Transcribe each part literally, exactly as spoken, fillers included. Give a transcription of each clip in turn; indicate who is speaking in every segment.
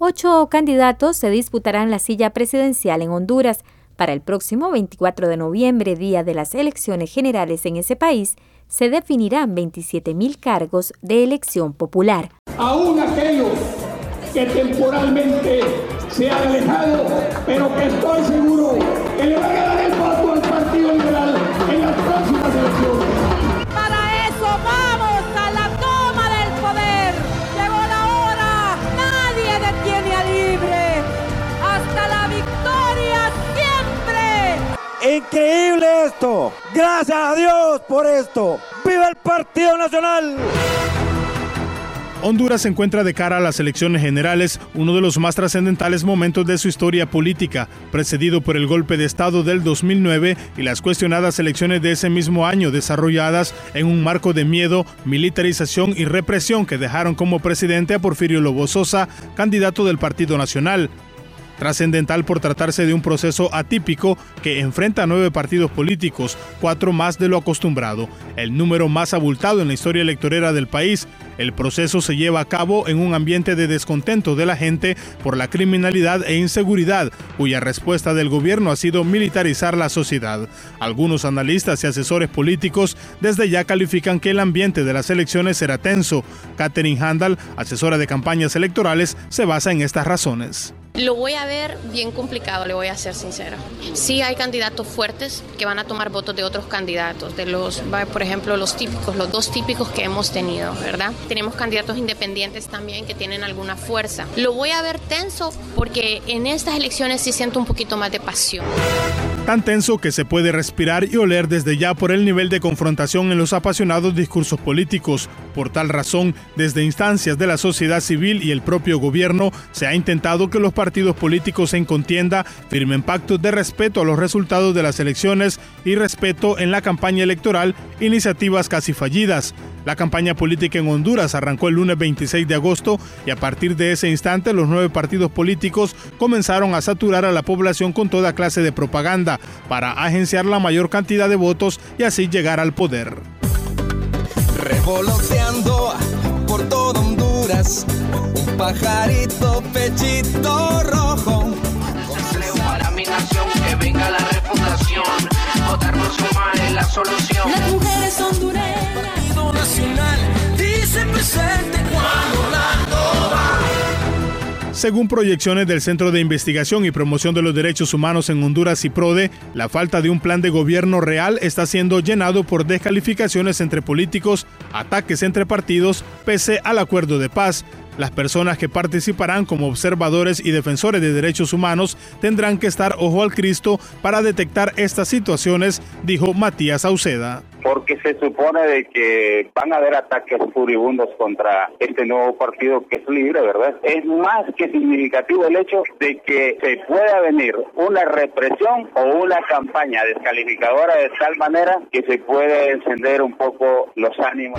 Speaker 1: Ocho candidatos se disputarán la silla presidencial en Honduras. Para el próximo veinticuatro de noviembre, día de las elecciones generales en ese país, se definirán veintisiete mil cargos de elección popular.
Speaker 2: Aún aquellos que temporalmente se han alejado, pero que estoy seguro que le van a dar el voto al Partido Liberal en las próximas elecciones.
Speaker 3: Para eso vamos a la toma del poder. Llegó la hora, nadie detiene a Libre. Hasta la victoria siempre.
Speaker 4: Increíble esto. Gracias a Dios por esto. ¡Viva el Partido Nacional!
Speaker 5: Honduras se encuentra de cara a las elecciones generales, uno de los más trascendentales momentos de su historia política, precedido por el golpe de Estado del dos mil nueve y las cuestionadas elecciones de ese mismo año, desarrolladas en un marco de miedo, militarización y represión que dejaron como presidente a Porfirio Lobo Sosa, candidato del Partido Nacional. Trascendental por tratarse de un proceso atípico que enfrenta a nueve partidos políticos, cuatro más de lo acostumbrado, el número más abultado en la historia electorera del país. El proceso se lleva a cabo en un ambiente de descontento de la gente por la criminalidad e inseguridad, cuya respuesta del gobierno ha sido militarizar la sociedad. Algunos analistas y asesores políticos desde ya califican que el ambiente de las elecciones será tenso. Catherine Handal, asesora de campañas electorales, se basa en estas razones.
Speaker 6: Lo voy a ver bien complicado, le voy a ser sincera. Sí hay candidatos fuertes que van a tomar votos de otros candidatos, de los, por ejemplo, los típicos, los dos típicos que hemos tenido, ¿verdad? Tenemos candidatos independientes también que tienen alguna fuerza. Lo voy a ver tenso porque en estas elecciones sí siento un poquito más de pasión.
Speaker 5: Tan tenso que se puede respirar y oler desde ya por el nivel de confrontación en los apasionados discursos políticos. Por tal razón, desde instancias de la sociedad civil y el propio gobierno, se ha intentado que los partidos políticos en contienda firmen pactos de respeto a los resultados de las elecciones y respeto en la campaña electoral, iniciativas casi fallidas. La campaña política en Honduras arrancó el lunes veintiséis de agosto y a partir de ese instante los nueve partidos políticos comenzaron a saturar a la población con toda clase de propaganda para agenciar la mayor cantidad de votos y así llegar al poder.
Speaker 7: Revoloteando por todo Honduras, un pajarito pechito rojo.
Speaker 8: Consejo para mi nación, que venga la refundación, votar por sumar es la solución.
Speaker 3: Las mujeres hondureñas.
Speaker 7: Partido Nacional dice presente Juan Orlando va.
Speaker 5: Según proyecciones del Centro de Investigación y Promoción de los Derechos Humanos en Honduras, CIPRODE, la falta de un plan de gobierno real está siendo llenado por descalificaciones entre políticos, ataques entre partidos, pese al acuerdo de paz. Las personas que participarán como observadores y defensores de derechos humanos tendrán que estar ojo al Cristo para detectar estas situaciones, dijo Matías Sauceda.
Speaker 9: Porque se supone de que van a haber ataques furibundos contra este nuevo partido que es libre, ¿verdad? Es más que significativo el hecho de que se pueda venir una represión o una campaña descalificadora de tal manera que se puede encender un poco los ánimos.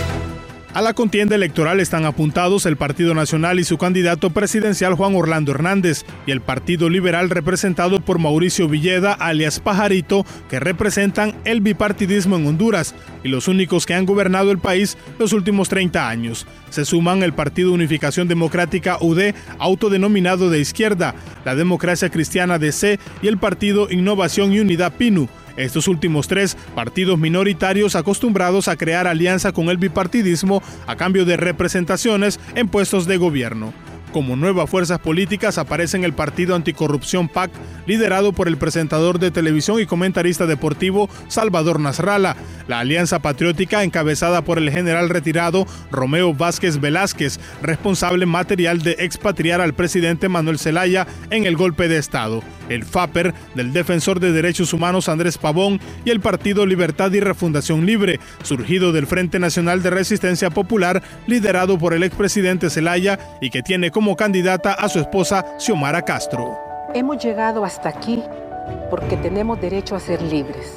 Speaker 5: A la contienda electoral están apuntados el Partido Nacional y su candidato presidencial Juan Orlando Hernández y el Partido Liberal representado por Mauricio Villeda, alias Pajarito, que representan el bipartidismo en Honduras y los únicos que han gobernado el país los últimos treinta años. Se suman el Partido Unificación Democrática U D, autodenominado de izquierda, la Democracia Cristiana D C y el Partido Innovación y Unidad P I N U. Estos últimos tres partidos minoritarios acostumbrados a crear alianza con el bipartidismo a cambio de representaciones en puestos de gobierno. Como nuevas fuerzas políticas aparecen el Partido Anticorrupción P A C, liderado por el presentador de televisión y comentarista deportivo Salvador Nasralla, la Alianza Patriótica encabezada por el general retirado Romeo Vázquez Velázquez, responsable material de expatriar al presidente Manuel Zelaya en el golpe de Estado, el F A P E R del defensor de derechos humanos Andrés Pavón y el Partido Libertad y Refundación Libre, surgido del Frente Nacional de Resistencia Popular, liderado por el expresidente Zelaya y que tiene como candidata a su esposa Xiomara Castro.
Speaker 10: Hemos llegado hasta aquí porque tenemos derecho a ser libres.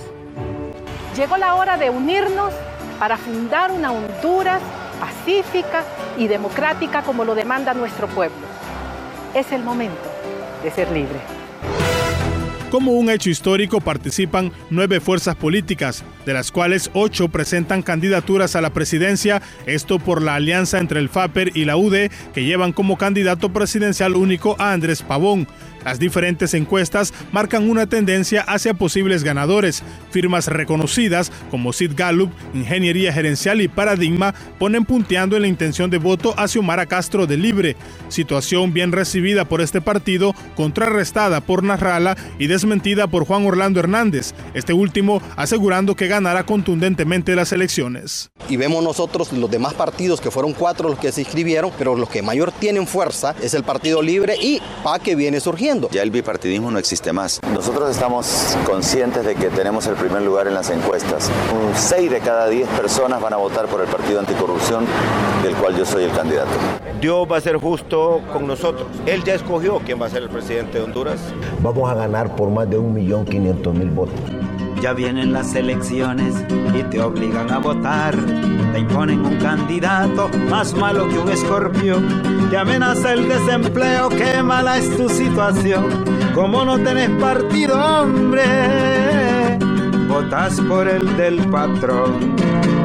Speaker 3: Llegó la hora de unirnos para fundar una Honduras pacífica y democrática como lo demanda nuestro pueblo. Es el momento de ser libre.
Speaker 5: Como un hecho histórico participan nueve fuerzas políticas, de las cuales ocho presentan candidaturas a la presidencia, esto por la alianza entre el FAPER y la U D, que llevan como candidato presidencial único a Andrés Pavón. Las diferentes encuestas marcan una tendencia hacia posibles ganadores. Firmas reconocidas como Sid Gallup, Ingeniería Gerencial y Paradigma ponen punteando en la intención de voto a Xiomara Castro de Libre. Situación bien recibida por este partido, contrarrestada por Nasralla y desmentida por Juan Orlando Hernández, este último asegurando que ganará contundentemente las elecciones.
Speaker 11: Y vemos nosotros los demás partidos, que fueron cuatro los que se inscribieron, pero los que mayor tienen fuerza es el Partido Libre y P A que viene surgiendo.
Speaker 12: Ya el bipartidismo no existe más.
Speaker 13: Nosotros estamos conscientes de que tenemos el primer lugar en las encuestas. Un seis de cada diez personas van a votar por el Partido Anticorrupción, del cual yo soy el candidato.
Speaker 14: Dios va a ser justo con nosotros. Él ya escogió quién va a ser el presidente de Honduras.
Speaker 15: Vamos a ganar por más de un millón quinientos mil votos.
Speaker 16: Ya vienen las elecciones y te obligan a votar. Te imponen un candidato más malo que un escorpión. Te amenaza el desempleo, qué mala es tu situación. Como no tenés partido, hombre, votas por el del patrón.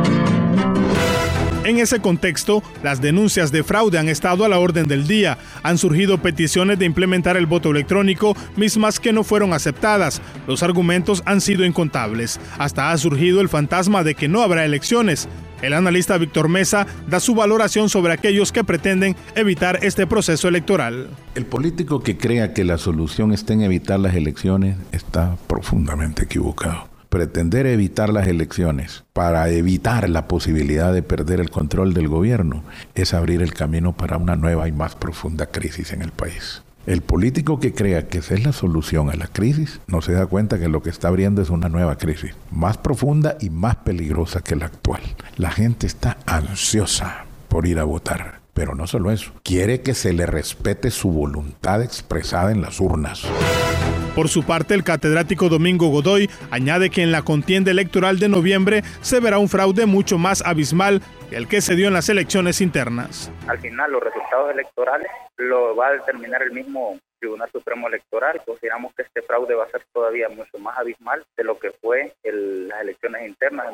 Speaker 5: En ese contexto, las denuncias de fraude han estado a la orden del día. Han surgido peticiones de implementar el voto electrónico, mismas que no fueron aceptadas. Los argumentos han sido incontables. Hasta ha surgido el fantasma de que no habrá elecciones. El analista Víctor Mesa da su valoración sobre aquellos que pretenden evitar este proceso electoral.
Speaker 17: El político que crea que la solución está en evitar las elecciones está profundamente equivocado. Pretender evitar las elecciones para evitar la posibilidad de perder el control del gobierno es abrir el camino para una nueva y más profunda crisis en el país. El político que crea que esa es la solución a la crisis no se da cuenta que lo que está abriendo es una nueva crisis, más profunda y más peligrosa que la actual. La gente está ansiosa por ir a votar, pero no solo eso, quiere que se le respete su voluntad expresada en las urnas.
Speaker 5: Por su parte, el catedrático Domingo Godoy añade que en la contienda electoral de noviembre se verá un fraude mucho más abismal que el que se dio en las elecciones internas.
Speaker 9: Al final, los resultados electorales lo va a determinar el mismo Tribunal Supremo Electoral. Consideramos que este fraude va a ser todavía mucho más abismal de lo que fue el, las elecciones internas.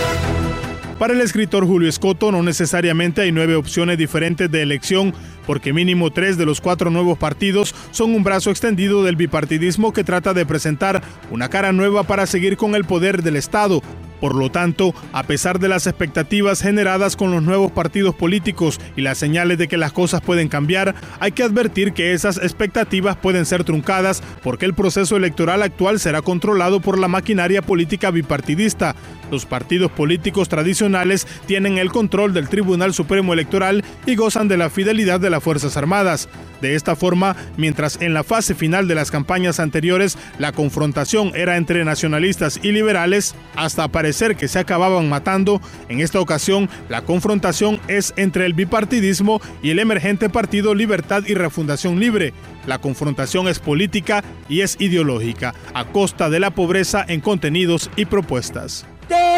Speaker 5: Para el escritor Julio Escoto, no necesariamente hay nueve opciones diferentes de elección, porque mínimo tres de los cuatro nuevos partidos son un brazo extendido del bipartidismo que trata de presentar una cara nueva para seguir con el poder del Estado. Por lo tanto, a pesar de las expectativas generadas con los nuevos partidos políticos y las señales de que las cosas pueden cambiar, hay que advertir que esas expectativas pueden ser truncadas porque el proceso electoral actual será controlado por la maquinaria política bipartidista. Los partidos políticos tradicionales tienen el control del Tribunal Supremo Electoral y gozan de la fidelidad de las Fuerzas Armadas. De esta forma, mientras en la fase final de las campañas anteriores la confrontación era entre nacionalistas y liberales, hasta parecer que se acababan matando, en esta ocasión la confrontación es entre el bipartidismo y el emergente partido Libertad y Refundación Libre. La confrontación es política y es ideológica, a costa de la pobreza en contenidos y propuestas.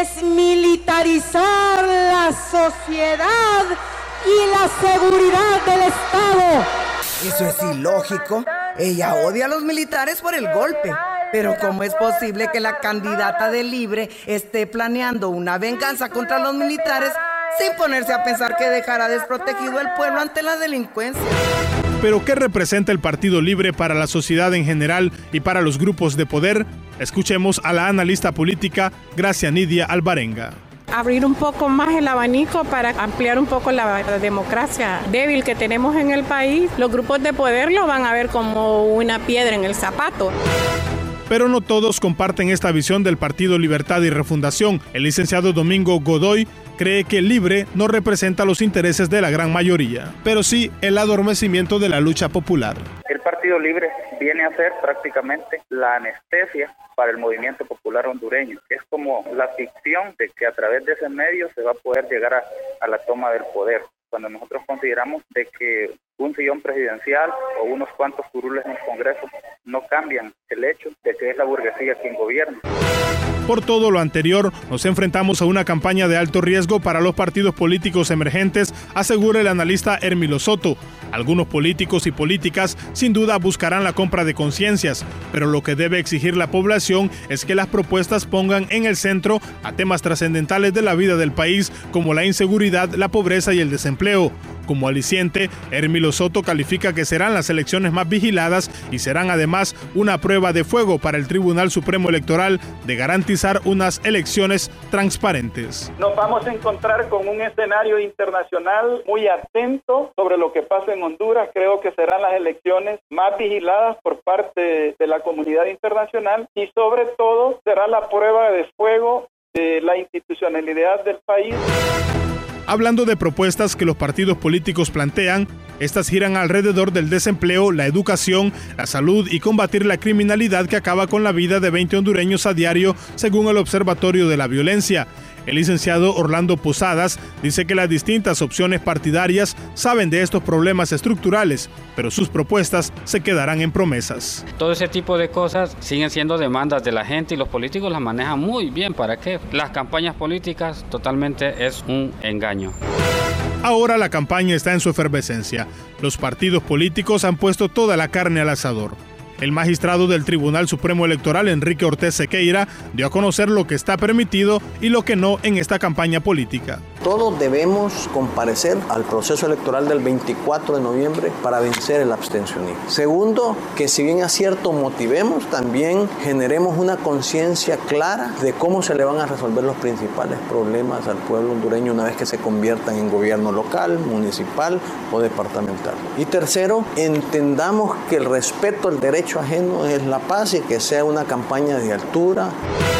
Speaker 3: Desmilitarizar la sociedad y la seguridad del Estado.
Speaker 18: Eso es ilógico. Ella odia a los militares por el golpe. Pero ¿cómo es posible que la candidata de Libre esté planeando una venganza contra los militares sin ponerse a pensar que dejará desprotegido el pueblo ante la delincuencia?
Speaker 5: ¿Pero qué representa el Partido Libre para la sociedad en general y para los grupos de poder? Escuchemos a la analista política Gracia Nidia Alvarenga.
Speaker 19: Abrir un poco más el abanico para ampliar un poco la democracia débil que tenemos en el país. Los grupos de poder lo van a ver como una piedra en el zapato.
Speaker 5: Pero no todos comparten esta visión del Partido Libertad y Refundación. El licenciado Domingo Godoy cree que Libre no representa los intereses de la gran mayoría, pero sí el adormecimiento de la lucha popular.
Speaker 9: El Partido Libre viene a ser prácticamente la anestesia para el movimiento popular hondureño. Es como la ficción de que a través de ese medio se va a poder llegar a, a la toma del poder. Cuando nosotros consideramos de que un sillón presidencial o unos cuantos curules en el Congreso no cambian el hecho de que es la burguesía quien gobierna.
Speaker 5: Por todo lo anterior, nos enfrentamos a una campaña de alto riesgo para los partidos políticos emergentes, asegura el analista Hermilo Soto. Algunos políticos y políticas sin duda buscarán la compra de conciencias, pero lo que debe exigir la población es que las propuestas pongan en el centro a temas trascendentales de la vida del país como la inseguridad, la pobreza y el desempleo. Como aliciente, Hermilo Soto califica que serán las elecciones más vigiladas y serán además una prueba de fuego para el Tribunal Supremo Electoral de garantizar unas elecciones transparentes.
Speaker 20: Nos vamos a encontrar con un escenario internacional muy atento sobre lo que pasa en Honduras. Creo que serán las elecciones más vigiladas por parte de la comunidad internacional y sobre todo será la prueba de fuego de la institucionalidad del país.
Speaker 5: Hablando de propuestas que los partidos políticos plantean, estas giran alrededor del desempleo, la educación, la salud y combatir la criminalidad que acaba con la vida de veinte hondureños a diario, según el Observatorio de la Violencia. El licenciado Orlando Posadas dice que las distintas opciones partidarias saben de estos problemas estructurales, pero sus propuestas se quedarán en promesas.
Speaker 21: Todo ese tipo de cosas siguen siendo demandas de la gente y los políticos las manejan muy bien. ¿Para qué? Las campañas políticas totalmente es un engaño.
Speaker 5: Ahora la campaña está en su efervescencia. Los partidos políticos han puesto toda la carne al asador. El magistrado del Tribunal Supremo Electoral, Enrique Ortiz Sequeira, dio a conocer lo que está permitido y lo que no en esta campaña política.
Speaker 22: Todos debemos comparecer al proceso electoral del veinticuatro de noviembre para vencer el abstencionismo. Segundo, que si bien es cierto motivemos, también generemos una conciencia clara de cómo se le van a resolver los principales problemas al pueblo hondureño una vez que se conviertan en gobierno local, municipal o departamental. Y tercero, entendamos que el respeto al derecho ajeno es la paz y que sea una campaña de altura.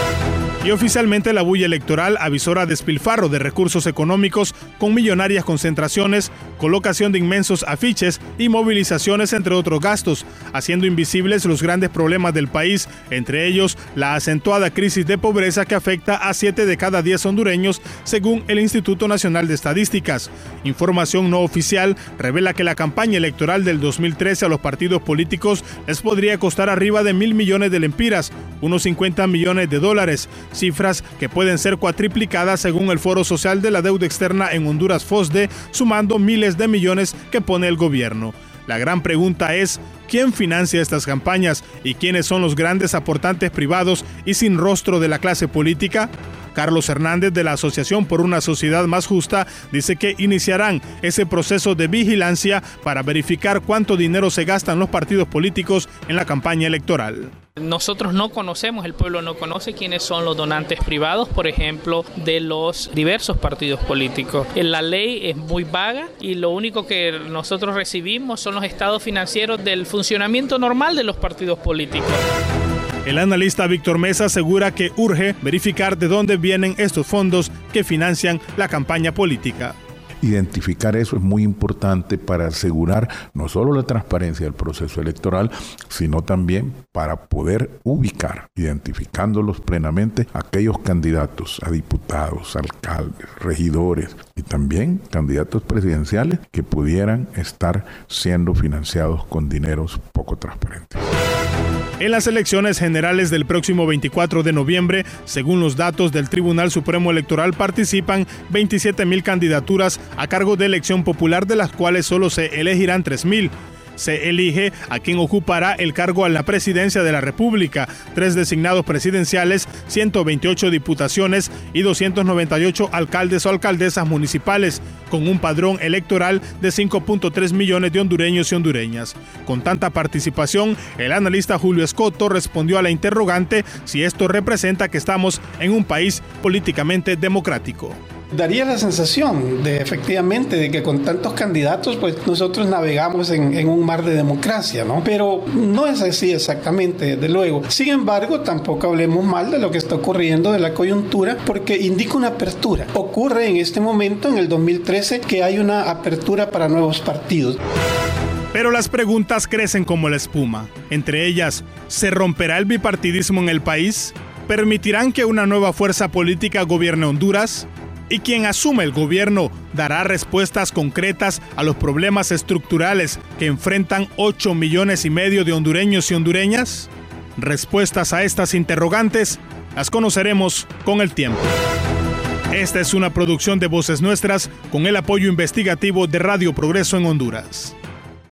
Speaker 5: Y oficialmente la bulla electoral avisora despilfarro de recursos económicos con millonarias concentraciones, colocación de inmensos afiches y movilizaciones, entre otros gastos, haciendo invisibles los grandes problemas del país, entre ellos la acentuada crisis de pobreza que afecta a siete de cada diez hondureños, según el Instituto Nacional de Estadísticas. Información no oficial revela que la campaña electoral del dos mil trece a los partidos políticos les podría costar arriba de mil millones de lempiras, unos cincuenta millones de dólares, cifras que pueden ser cuatriplicadas según el Foro Social de la Deuda Externa en Honduras, FOSDE, sumando miles de millones que pone el gobierno. La gran pregunta es, ¿quién financia estas campañas y quiénes son los grandes aportantes privados y sin rostro de la clase política? Carlos Hernández, de la Asociación por una Sociedad Más Justa, dice que iniciarán ese proceso de vigilancia para verificar cuánto dinero se gastan los partidos políticos en la campaña electoral.
Speaker 23: Nosotros no conocemos, el pueblo no conoce quiénes son los donantes privados, por ejemplo, de los diversos partidos políticos. La ley es muy vaga y lo único que nosotros recibimos son los estados financieros del funcionamiento normal de los partidos políticos.
Speaker 5: El analista Víctor Mesa asegura que urge verificar de dónde vienen estos fondos que financian la campaña política.
Speaker 17: Identificar eso es muy importante para asegurar no solo la transparencia del proceso electoral, sino también para poder ubicar, identificándolos plenamente, aquellos candidatos a diputados, alcaldes, regidores y también candidatos presidenciales que pudieran estar siendo financiados con dineros poco transparentes.
Speaker 5: En las elecciones generales del próximo veinticuatro de noviembre, según los datos del Tribunal Supremo Electoral, participan veintisiete mil candidaturas a cargo de elección popular, de las cuales solo se elegirán tres mil. Se elige a quien ocupará el cargo a la presidencia de la República, tres designados presidenciales, ciento veintiocho diputaciones y doscientos noventa y ocho alcaldes o alcaldesas municipales, con un padrón electoral de cinco punto tres millones de hondureños y hondureñas. Con tanta participación, el analista Julio Escoto respondió a la interrogante si esto representa que estamos en un país políticamente democrático.
Speaker 24: Daría la sensación de efectivamente de que con tantos candidatos pues nosotros navegamos en, en un mar de democracia, ¿no? Pero no es así exactamente, desde luego. Sin embargo, tampoco hablemos mal de lo que está ocurriendo, de la coyuntura, porque indica una apertura. Ocurre en este momento, en el dos mil trece, que hay una apertura para nuevos partidos.
Speaker 5: Pero las preguntas crecen como la espuma. Entre ellas, ¿se romperá el bipartidismo en el país? ¿Permitirán que una nueva fuerza política gobierne Honduras? ¿Y quien asume el gobierno dará respuestas concretas a los problemas estructurales que enfrentan ocho millones y medio de hondureños y hondureñas? Respuestas a estas interrogantes las conoceremos con el tiempo. Esta es una producción de Voces Nuestras con el apoyo investigativo de Radio Progreso en Honduras.